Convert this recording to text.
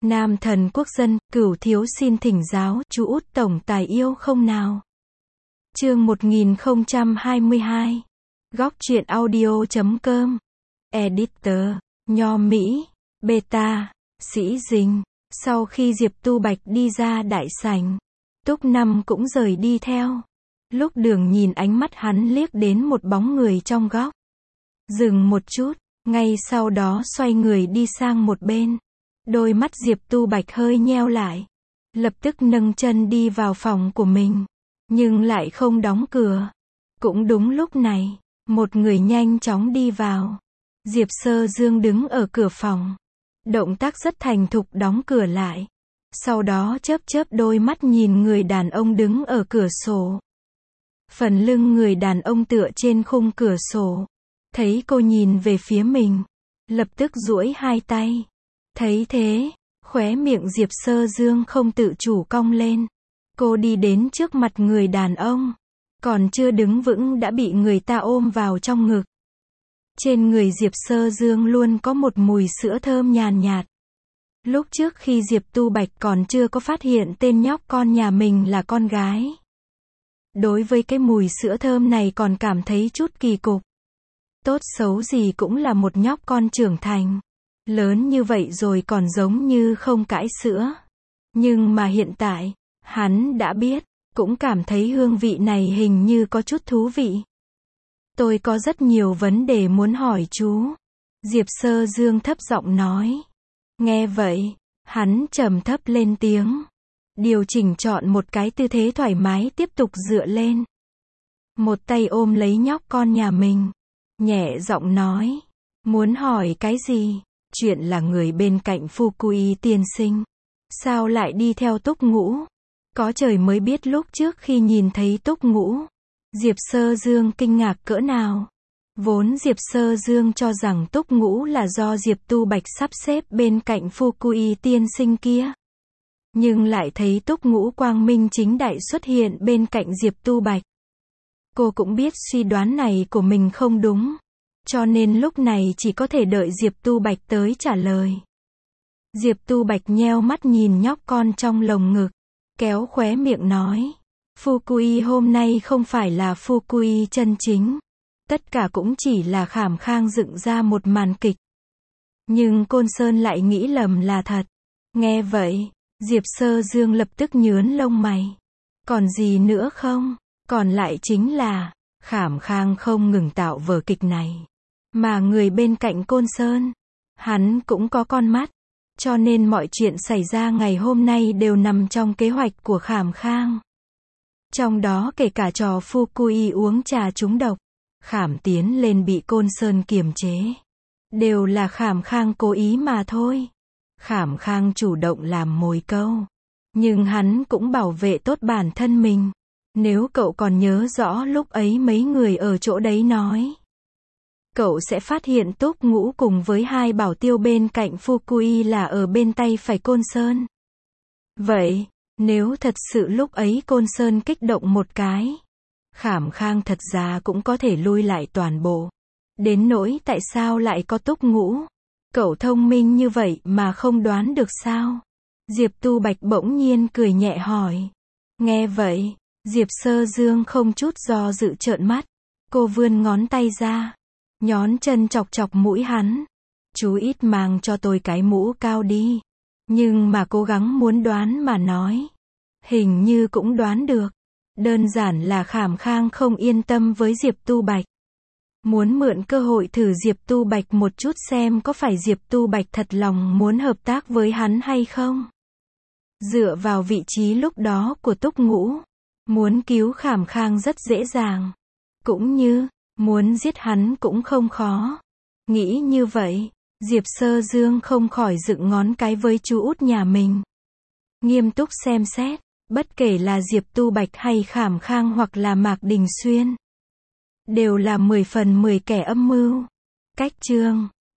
Nam thần quốc dân, Cửu thiếu xin thỉnh giáo, chú út tổng tài yêu không nào? Chương 1022. Góc truyện audio.com. Editor, Nho Mỹ, Beta, Sĩ Dình. Sau khi Diệp Tu Bạch đi ra đại sảnh, Túc Năm cũng rời đi theo. Lúc Đường nhìn ánh mắt hắn liếc đến một bóng người trong góc. Dừng một chút, ngay sau đó xoay người đi sang một bên. Đôi mắt Diệp Tu Bạch hơi nheo lại. Lập tức nâng chân đi vào phòng của mình. Nhưng lại không đóng cửa. Cũng đúng lúc này, một người nhanh chóng đi vào. Diệp Sơ Dương đứng ở cửa phòng. Động tác rất thành thục đóng cửa lại. Sau đó chớp chớp đôi mắt nhìn người đàn ông đứng ở cửa sổ. Phần lưng người đàn ông tựa trên khung cửa sổ. Thấy cô nhìn về phía mình. Lập tức duỗi hai tay. Thấy thế, khóe miệng Diệp Sơ Dương không tự chủ cong lên. Cô đi đến trước mặt người đàn ông. Còn chưa đứng vững đã bị người ta ôm vào trong ngực. Trên người Diệp Sơ Dương luôn có một mùi sữa thơm nhàn nhạt. Lúc trước khi Diệp Tu Bạch còn chưa có phát hiện tên nhóc con nhà mình là con gái. Đối với cái mùi sữa thơm này còn cảm thấy chút kỳ cục. Tốt xấu gì cũng là một nhóc con trưởng thành. Lớn như vậy rồi còn giống như không cãi sữa. Nhưng mà hiện tại, hắn đã biết, cũng cảm thấy hương vị này hình như có chút thú vị. Tôi có rất nhiều vấn đề muốn hỏi chú. Diệp Sơ Dương thấp giọng nói. Nghe vậy, hắn trầm thấp lên tiếng. Điều chỉnh chọn một cái tư thế thoải mái tiếp tục dựa lên. Một tay ôm lấy nhóc con nhà mình. Nhẹ giọng nói. Muốn hỏi cái gì? Chuyện là người bên cạnh Fukui tiên sinh. Sao lại đi theo Túc Ngũ? Có trời mới biết lúc trước khi nhìn thấy Túc Ngũ. Diệp Sơ Dương kinh ngạc cỡ nào. Vốn Diệp Sơ Dương cho rằng Túc Ngũ là do Diệp Tu Bạch sắp xếp bên cạnh Fukui tiên sinh kia. Nhưng lại thấy Túc Ngũ quang minh chính đại xuất hiện bên cạnh Diệp Tu Bạch. Cô cũng biết suy đoán này của mình không đúng. Cho nên lúc này chỉ có thể đợi Diệp Tu Bạch tới trả lời. Diệp Tu Bạch nheo mắt nhìn nhóc con trong lồng ngực. Kéo khóe miệng nói. Fukui hôm nay không phải là Fukui chân chính. Tất cả cũng chỉ là Khảm Khang dựng ra một màn kịch. Nhưng Côn Sơn lại nghĩ lầm là thật. Nghe vậy, Diệp Sơ Dương lập tức nhướng lông mày. Còn gì nữa không? Còn lại chính là, Khảm Khang không ngừng tạo vở kịch này. Mà người bên cạnh Côn Sơn, hắn cũng có con mắt. Cho nên mọi chuyện xảy ra ngày hôm nay đều nằm trong kế hoạch của Khảm Khang. Trong đó kể cả trò Fukui uống trà trúng độc. Khảm tiến lên bị Côn Sơn kiềm chế. Đều là Khảm Khang cố ý mà thôi. Khảm Khang chủ động làm mồi câu. Nhưng hắn cũng bảo vệ tốt bản thân mình. Nếu cậu còn nhớ rõ lúc ấy mấy người ở chỗ đấy nói. Cậu sẽ phát hiện Túc Ngũ cùng với hai bảo tiêu bên cạnh Fukui là ở bên tay phải Côn Sơn. Vậy, nếu thật sự lúc ấy Côn Sơn kích động một cái. Khảm Khang thật ra cũng có thể lui lại toàn bộ. Đến nỗi tại sao lại có Túc Ngũ? Cậu thông minh như vậy mà không đoán được sao? Diệp Tu Bạch bỗng nhiên cười nhẹ hỏi. Nghe vậy, Diệp Sơ Dương không chút do dự trợn mắt. Cô vươn ngón tay ra. Nhón chân chọc chọc mũi hắn. Chú ít mang cho tôi cái mũ cao đi. Nhưng mà cố gắng muốn đoán mà nói. Hình như cũng đoán được. Đơn giản là Khảm Khang không yên tâm với Diệp Tu Bạch. Muốn mượn cơ hội thử Diệp Tu Bạch một chút xem có phải Diệp Tu Bạch thật lòng muốn hợp tác với hắn hay không. Dựa vào vị trí lúc đó của Túc Ngũ, muốn cứu Khảm Khang rất dễ dàng. Cũng như, muốn giết hắn cũng không khó. Nghĩ như vậy, Diệp Sơ Dương không khỏi dựng ngón cái với chú út nhà mình. Nghiêm túc xem xét, bất kể là Diệp Tu Bạch hay Khảm Khang hoặc là Mạc Đình Xuyên. Đều là 10 phần 10 kẻ âm mưu. Cách chương